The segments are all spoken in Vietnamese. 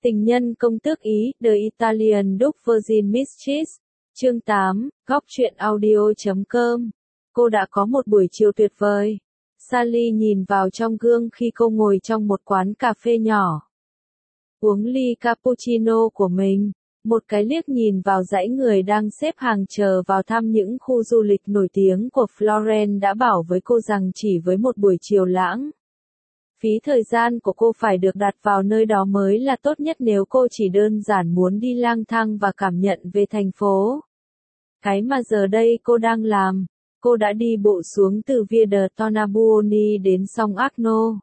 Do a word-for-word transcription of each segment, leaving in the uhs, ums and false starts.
Tình nhân công tước Ý, The Italian Duke Virgin Mistress. Chương tám, góc truyện audio chấm com. Cô đã có một buổi chiều tuyệt vời. Sally nhìn vào trong gương khi cô ngồi trong một quán cà phê nhỏ. Uống ly cappuccino của mình. Một cái liếc nhìn vào dãy người đang xếp hàng chờ vào thăm những khu du lịch nổi tiếng của Florence đã bảo với cô rằng chỉ với một buổi chiều lãng, phí thời gian của cô phải được đặt vào nơi đó mới là tốt nhất nếu cô chỉ đơn giản muốn đi lang thang và cảm nhận về thành phố. Cái mà giờ đây cô đang làm, cô đã đi bộ xuống từ Via de Tornabuoni đến sông Arno.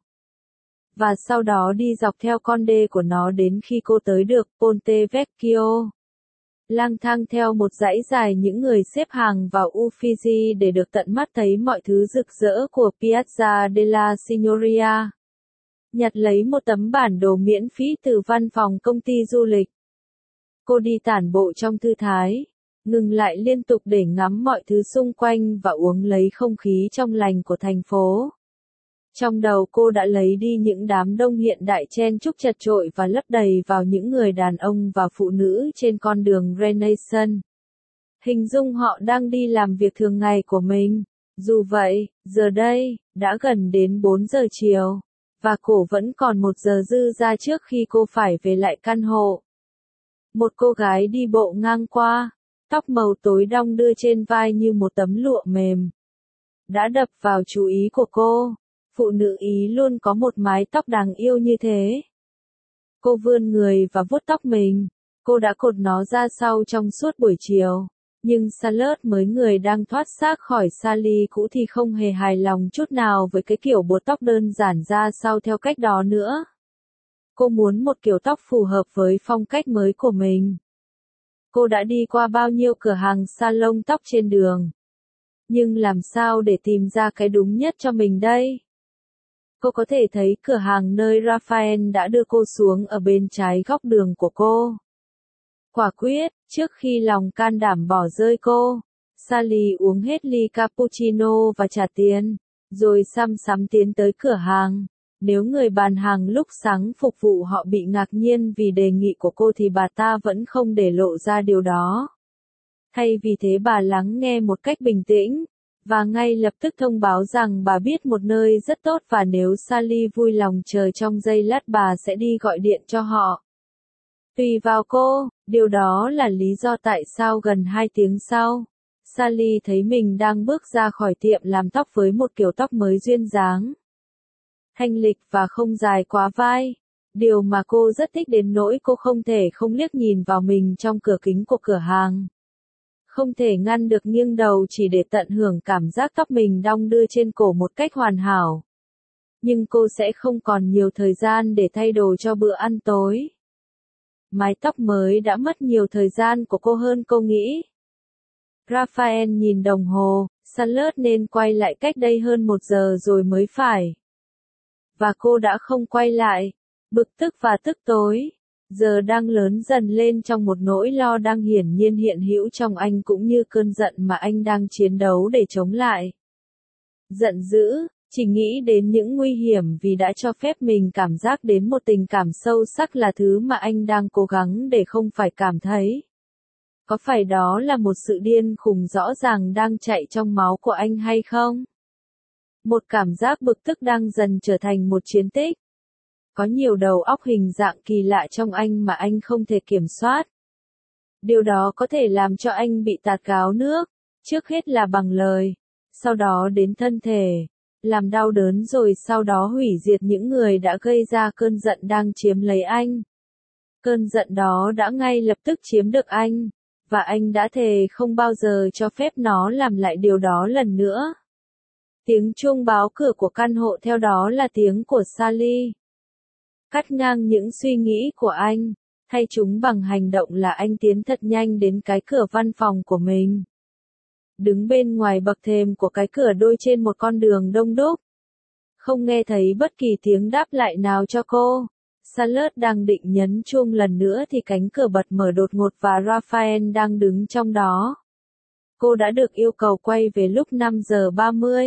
Và sau đó đi dọc theo con đê của nó đến khi cô tới được Ponte Vecchio. Lang thang theo một dãy dài những người xếp hàng vào Uffizi để được tận mắt thấy mọi thứ rực rỡ của Piazza della Signoria. Nhặt lấy một tấm bản đồ miễn phí từ văn phòng công ty du lịch. Cô đi tản bộ trong thư thái, ngừng lại liên tục để ngắm mọi thứ xung quanh và uống lấy không khí trong lành của thành phố. Trong đầu cô đã lấy đi những đám đông hiện đại chen chúc chật chội và lấp đầy vào những người đàn ông và phụ nữ trên con đường Renaissance. Hình dung họ đang đi làm việc thường ngày của mình. Dù vậy, giờ đây, đã gần đến bốn giờ chiều, và cổ vẫn còn một giờ dư ra trước khi cô phải về lại căn hộ. Một cô gái đi bộ ngang qua, tóc màu tối đong đưa trên vai như một tấm lụa mềm, đã đập vào chú ý của cô. Phụ nữ Ý luôn có một mái tóc đáng yêu như thế. Cô vươn người và vuốt tóc mình. Cô đã cột nó ra sau trong suốt buổi chiều. Nhưng Charlotte mới người đang thoát xác khỏi Sally cũ thì không hề hài lòng chút nào với cái kiểu buộc tóc đơn giản ra sau theo cách đó nữa. Cô muốn một kiểu tóc phù hợp với phong cách mới của mình. Cô đã đi qua bao nhiêu cửa hàng salon tóc trên đường. Nhưng làm sao để tìm ra cái đúng nhất cho mình đây? Cô có thể thấy cửa hàng nơi Raphael đã đưa cô xuống ở bên trái góc đường của cô. Quả quyết, trước khi lòng can đảm bỏ rơi cô, Sally uống hết ly cappuccino và trả tiền, rồi xăm xắm tiến tới cửa hàng. Nếu người bán hàng lúc sáng phục vụ họ bị ngạc nhiên vì đề nghị của cô thì bà ta vẫn không để lộ ra điều đó. Thay vì thế bà lắng nghe một cách bình tĩnh, và ngay lập tức thông báo rằng bà biết một nơi rất tốt và nếu Sally vui lòng chờ trong giây lát bà sẽ đi gọi điện cho họ. Tùy vào cô, điều đó là lý do tại sao gần hai tiếng sau, Sally thấy mình đang bước ra khỏi tiệm làm tóc với một kiểu tóc mới duyên dáng, thanh lịch và không dài quá vai. Điều mà cô rất thích đến nỗi cô không thể không liếc nhìn vào mình trong cửa kính của cửa hàng. Không thể ngăn được nghiêng đầu chỉ để tận hưởng cảm giác tóc mình đong đưa trên cổ một cách hoàn hảo. Nhưng cô sẽ không còn nhiều thời gian để thay đồ cho bữa ăn tối. Mái tóc mới đã mất nhiều thời gian của cô hơn cô nghĩ. Raphael nhìn đồng hồ, Charlotte nên quay lại cách đây hơn một giờ rồi mới phải. Và cô đã không quay lại, bực tức và tức tối. Giờ đang lớn dần lên trong một nỗi lo đang hiển nhiên hiện hữu trong anh cũng như cơn giận mà anh đang chiến đấu để chống lại. Giận dữ, chỉ nghĩ đến những nguy hiểm vì đã cho phép mình cảm giác đến một tình cảm sâu sắc là thứ mà anh đang cố gắng để không phải cảm thấy. Có phải đó là một sự điên khùng rõ ràng đang chạy trong máu của anh hay không? Một cảm giác bực tức đang dần trở thành một chiến tích. Có nhiều đầu óc hình dạng kỳ lạ trong anh mà anh không thể kiểm soát. Điều đó có thể làm cho anh bị tạt gáo nước, trước hết là bằng lời, sau đó đến thân thể, làm đau đớn rồi sau đó hủy diệt những người đã gây ra cơn giận đang chiếm lấy anh. Cơn giận đó đã ngay lập tức chiếm được anh, và anh đã thề không bao giờ cho phép nó làm lại điều đó lần nữa. Tiếng chuông báo cửa của căn hộ theo đó là tiếng của Sally. Cắt ngang những suy nghĩ của anh, thay chúng bằng hành động là anh tiến thật nhanh đến cái cửa văn phòng của mình. Đứng bên ngoài bậc thềm của cái cửa đôi trên một con đường đông đúc. Không nghe thấy bất kỳ tiếng đáp lại nào cho cô. Charlotte đang định nhấn chuông lần nữa thì cánh cửa bật mở đột ngột và Raphael đang đứng trong đó. Cô đã được yêu cầu quay về lúc năm giờ ba mươi.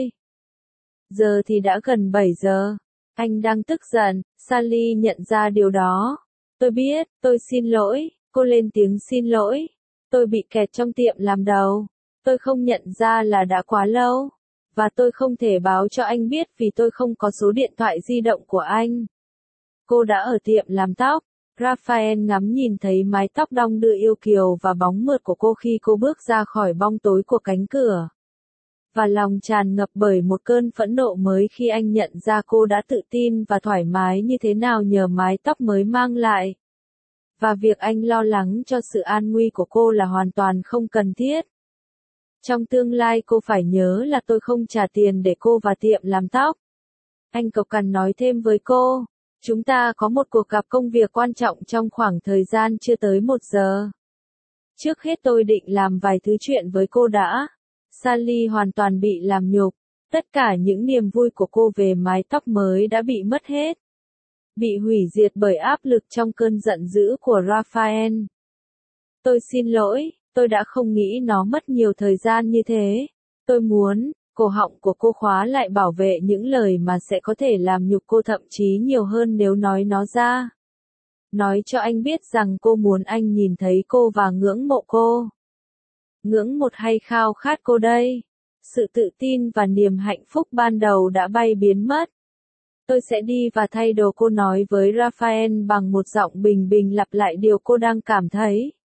Giờ thì đã gần bảy giờ. Anh đang tức giận, Sally nhận ra điều đó. Tôi biết, tôi xin lỗi, cô lên tiếng xin lỗi. Tôi bị kẹt trong tiệm làm đầu. Tôi không nhận ra là đã quá lâu. Và tôi không thể báo cho anh biết vì tôi không có số điện thoại di động của anh. Cô đã ở tiệm làm tóc. Raphael ngắm nhìn thấy mái tóc đong đưa yêu kiều và bóng mượt của cô khi cô bước ra khỏi bóng tối của cánh cửa. Và lòng tràn ngập bởi một cơn phẫn nộ mới khi anh nhận ra cô đã tự tin và thoải mái như thế nào nhờ mái tóc mới mang lại. Và việc anh lo lắng cho sự an nguy của cô là hoàn toàn không cần thiết. Trong tương lai cô phải nhớ là tôi không trả tiền để cô vào tiệm làm tóc. Anh cộc cằn nói thêm với cô. Chúng ta có một cuộc gặp công việc quan trọng trong khoảng thời gian chưa tới một giờ. Trước hết tôi định làm vài thứ chuyện với cô đã. Sally hoàn toàn bị làm nhục. Tất cả những niềm vui của cô về mái tóc mới đã bị mất hết. Bị hủy diệt bởi áp lực trong cơn giận dữ của Raphael. Tôi xin lỗi, tôi đã không nghĩ nó mất nhiều thời gian như thế. Tôi muốn, cổ họng của cô khóa lại bảo vệ những lời mà sẽ có thể làm nhục cô thậm chí nhiều hơn nếu nói nó ra. Nói cho anh biết rằng cô muốn anh nhìn thấy cô và ngưỡng mộ cô. Ngưỡng một hay khao khát cô đây. Sự tự tin và niềm hạnh phúc ban đầu đã bay biến mất. Tôi sẽ đi và thay đồ, cô nói với Raphael bằng một giọng bình bình lặp lại điều cô đang cảm thấy.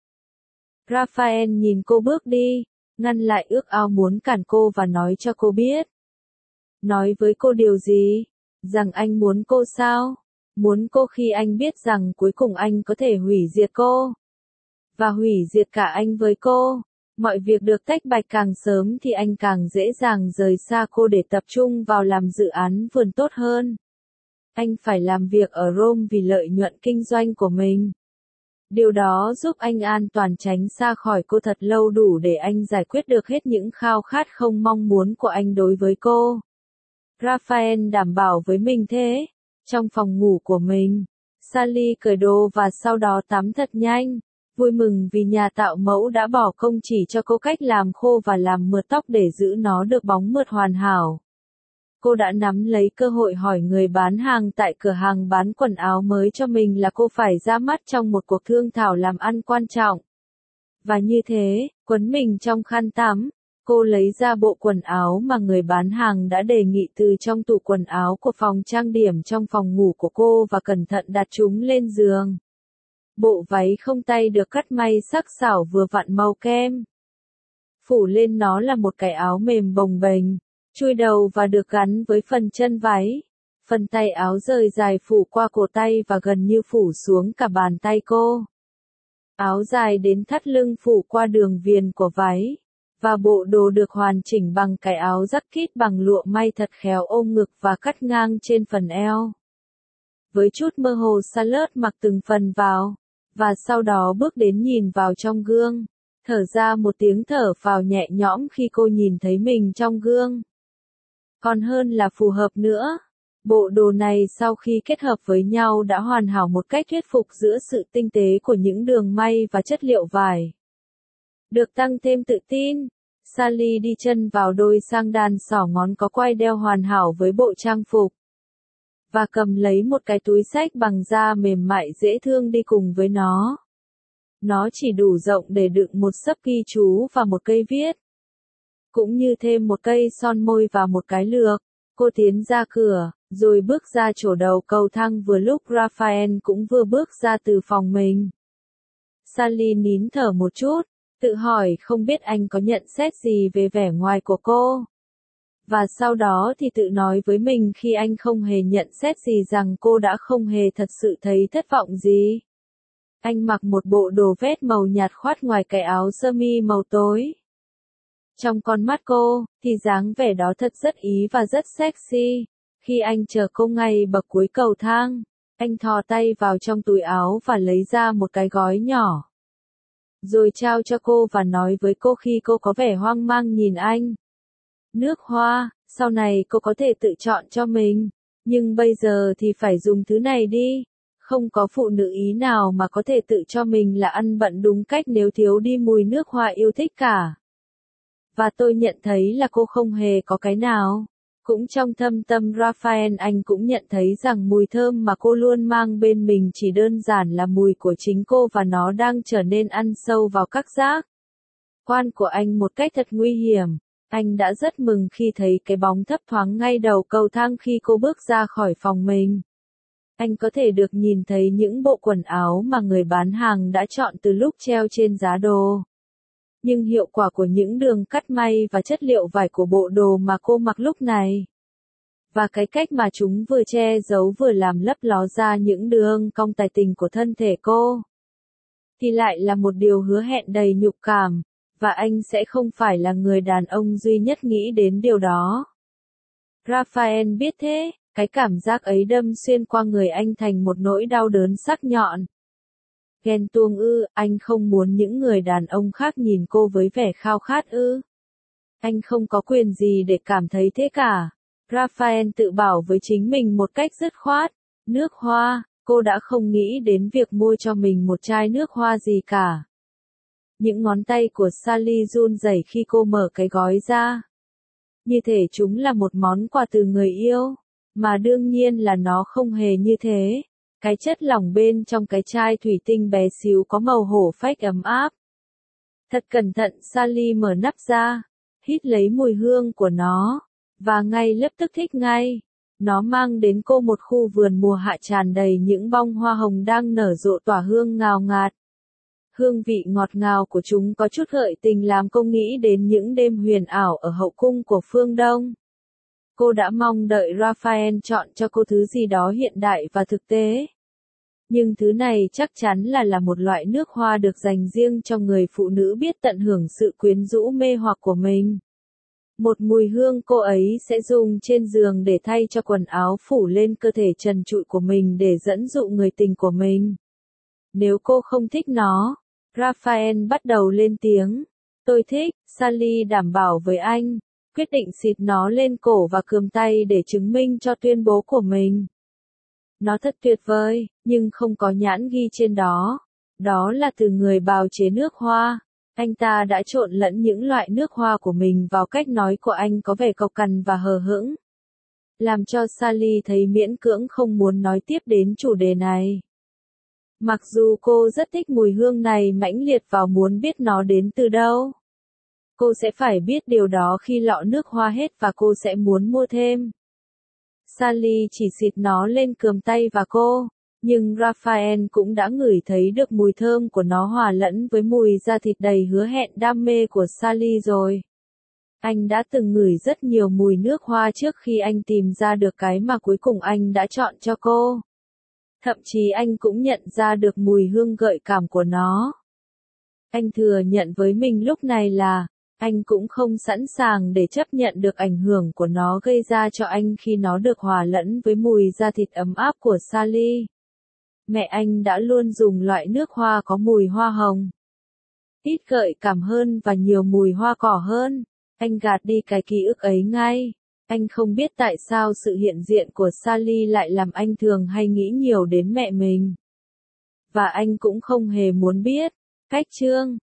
Raphael nhìn cô bước đi, ngăn lại ước ao muốn cản cô và nói cho cô biết. Nói với cô điều gì? Rằng anh muốn cô sao? Muốn cô khi anh biết rằng cuối cùng anh có thể hủy diệt cô. Và hủy diệt cả anh với cô. Mọi việc được tách bạch càng sớm thì anh càng dễ dàng rời xa cô để tập trung vào làm dự án vườn tốt hơn. Anh phải làm việc ở Rome vì lợi nhuận kinh doanh của mình. Điều đó giúp anh an toàn tránh xa khỏi cô thật lâu đủ để anh giải quyết được hết những khao khát không mong muốn của anh đối với cô. Raphael đảm bảo với mình thế. Trong phòng ngủ của mình, Sally cởi đồ và sau đó tắm thật nhanh. Vui mừng vì nhà tạo mẫu đã bỏ công chỉ cho cô cách làm khô và làm mượt tóc để giữ nó được bóng mượt hoàn hảo. Cô đã nắm lấy cơ hội hỏi người bán hàng tại cửa hàng bán quần áo mới cho mình là cô phải ra mắt trong một cuộc thương thảo làm ăn quan trọng. Và như thế, quấn mình trong khăn tắm, cô lấy ra bộ quần áo mà người bán hàng đã đề nghị từ trong tủ quần áo của phòng trang điểm trong phòng ngủ của cô và cẩn thận đặt chúng lên giường. Bộ váy không tay được cắt may sắc sảo vừa vặn màu kem. Phủ lên nó là một cái áo mềm bồng bềnh, chui đầu và được gắn với phần chân váy. Phần tay áo rời dài phủ qua cổ tay và gần như phủ xuống cả bàn tay cô. Áo dài đến thắt lưng phủ qua đường viền của váy. Và bộ đồ được hoàn chỉnh bằng cái áo jacket bằng lụa may thật khéo ôm ngực và cắt ngang trên phần eo. Với chút mơ hồ Charlotte mặc từng phần vào. Và sau đó bước đến nhìn vào trong gương. Thở ra một tiếng thở phào nhẹ nhõm khi cô nhìn thấy mình trong gương. Còn hơn là phù hợp nữa. Bộ đồ này sau khi kết hợp với nhau đã hoàn hảo một cách thuyết phục giữa sự tinh tế của những đường may và chất liệu vải. Được tăng thêm tự tin, Sally đi chân vào đôi sang đan xỏ ngón có quai đeo hoàn hảo với bộ trang phục. Và cầm lấy một cái túi xách bằng da mềm mại dễ thương đi cùng với nó. Nó chỉ đủ rộng để đựng một sấp ghi chú và một cây viết. Cũng như thêm một cây son môi và một cái lược. Cô tiến ra cửa, rồi bước ra chỗ đầu cầu thang vừa lúc Raphael cũng vừa bước ra từ phòng mình. Sally nín thở một chút, tự hỏi không biết anh có nhận xét gì về vẻ ngoài của cô. Và sau đó thì tự nói với mình khi anh không hề nhận xét gì rằng cô đã không hề thật sự thấy thất vọng gì. Anh mặc một bộ đồ vest màu nhạt khoát ngoài cái áo sơ mi màu tối. Trong con mắt cô, thì dáng vẻ đó thật rất ý và rất sexy. Khi anh chờ cô ngay bậc cuối cầu thang, anh thò tay vào trong túi áo và lấy ra một cái gói nhỏ. Rồi trao cho cô và nói với cô khi cô có vẻ hoang mang nhìn anh. Nước hoa, sau này cô có thể tự chọn cho mình, nhưng bây giờ thì phải dùng thứ này đi. Không có phụ nữ Ý nào mà có thể tự cho mình là ăn bận đúng cách nếu thiếu đi mùi nước hoa yêu thích cả. Và tôi nhận thấy là cô không hề có cái nào. Cũng trong thâm tâm Raphael anh cũng nhận thấy rằng mùi thơm mà cô luôn mang bên mình chỉ đơn giản là mùi của chính cô và nó đang trở nên ăn sâu vào các giác quan của anh một cách thật nguy hiểm. Anh đã rất mừng khi thấy cái bóng thấp thoáng ngay đầu cầu thang khi cô bước ra khỏi phòng mình. Anh có thể được nhìn thấy những bộ quần áo mà người bán hàng đã chọn từ lúc treo trên giá đồ. Nhưng hiệu quả của những đường cắt may và chất liệu vải của bộ đồ mà cô mặc lúc này, và cái cách mà chúng vừa che giấu vừa làm lấp ló ra những đường cong tài tình của thân thể cô, thì lại là một điều hứa hẹn đầy nhục cảm, và anh sẽ không phải là người đàn ông duy nhất nghĩ đến điều đó. Raphael biết thế, cái cảm giác ấy đâm xuyên qua người anh thành một nỗi đau đớn sắc nhọn. Ghen tuông ư, anh không muốn những người đàn ông khác nhìn cô với vẻ khao khát ư. Anh không có quyền gì để cảm thấy thế cả. Raphael tự bảo với chính mình một cách dứt khoát. Nước hoa, cô đã không nghĩ đến việc mua cho mình một chai nước hoa gì cả. Những ngón tay của Sally run rẩy khi cô mở cái gói ra. Như thể chúng là một món quà từ người yêu, mà đương nhiên là nó không hề như thế. Cái chất lỏng bên trong cái chai thủy tinh bé xíu có màu hổ phách ấm áp. Thật cẩn thận Sally mở nắp ra, hít lấy mùi hương của nó, và ngay lập tức thích ngay. Nó mang đến cô một khu vườn mùa hạ tràn đầy những bông hoa hồng đang nở rộ tỏa hương ngào ngạt. Hương vị ngọt ngào của chúng có chút gợi tình làm cô nghĩ đến những đêm huyền ảo ở hậu cung của phương Đông. Cô đã mong đợi Raphael chọn cho cô thứ gì đó hiện đại và thực tế. Nhưng thứ này chắc chắn là là một loại nước hoa được dành riêng cho người phụ nữ biết tận hưởng sự quyến rũ mê hoặc của mình. Một mùi hương cô ấy sẽ dùng trên giường để thay cho quần áo phủ lên cơ thể trần trụi của mình để dẫn dụ người tình của mình. Nếu cô không thích nó, Raphael bắt đầu lên tiếng. Tôi thích, Sally đảm bảo với anh, quyết định xịt nó lên cổ và cườm tay để chứng minh cho tuyên bố của mình. Nó thật tuyệt vời, nhưng không có nhãn ghi trên đó. Đó là từ người bào chế nước hoa. Anh ta đã trộn lẫn những loại nước hoa của mình vào cách nói của anh có vẻ cộc cằn và hờ hững, làm cho Sally thấy miễn cưỡng không muốn nói tiếp đến chủ đề này. Mặc dù cô rất thích mùi hương này mãnh liệt và muốn biết nó đến từ đâu. Cô sẽ phải biết điều đó khi lọ nước hoa hết và cô sẽ muốn mua thêm. Sally chỉ xịt nó lên cườm tay và cô, nhưng Raphael cũng đã ngửi thấy được mùi thơm của nó hòa lẫn với mùi da thịt đầy hứa hẹn đam mê của Sally rồi. Anh đã từng ngửi rất nhiều mùi nước hoa trước khi anh tìm ra được cái mà cuối cùng anh đã chọn cho cô. Thậm chí anh cũng nhận ra được mùi hương gợi cảm của nó. Anh thừa nhận với mình lúc này là, anh cũng không sẵn sàng để chấp nhận được ảnh hưởng của nó gây ra cho anh khi nó được hòa lẫn với mùi da thịt ấm áp của Sally. Mẹ anh đã luôn dùng loại nước hoa có mùi hoa hồng, ít gợi cảm hơn và nhiều mùi hoa cỏ hơn. Anh gạt đi cái ký ức ấy ngay. Anh không biết tại sao sự hiện diện của Sally lại làm anh thường hay nghĩ nhiều đến mẹ mình. Và anh cũng không hề muốn biết. Cách chương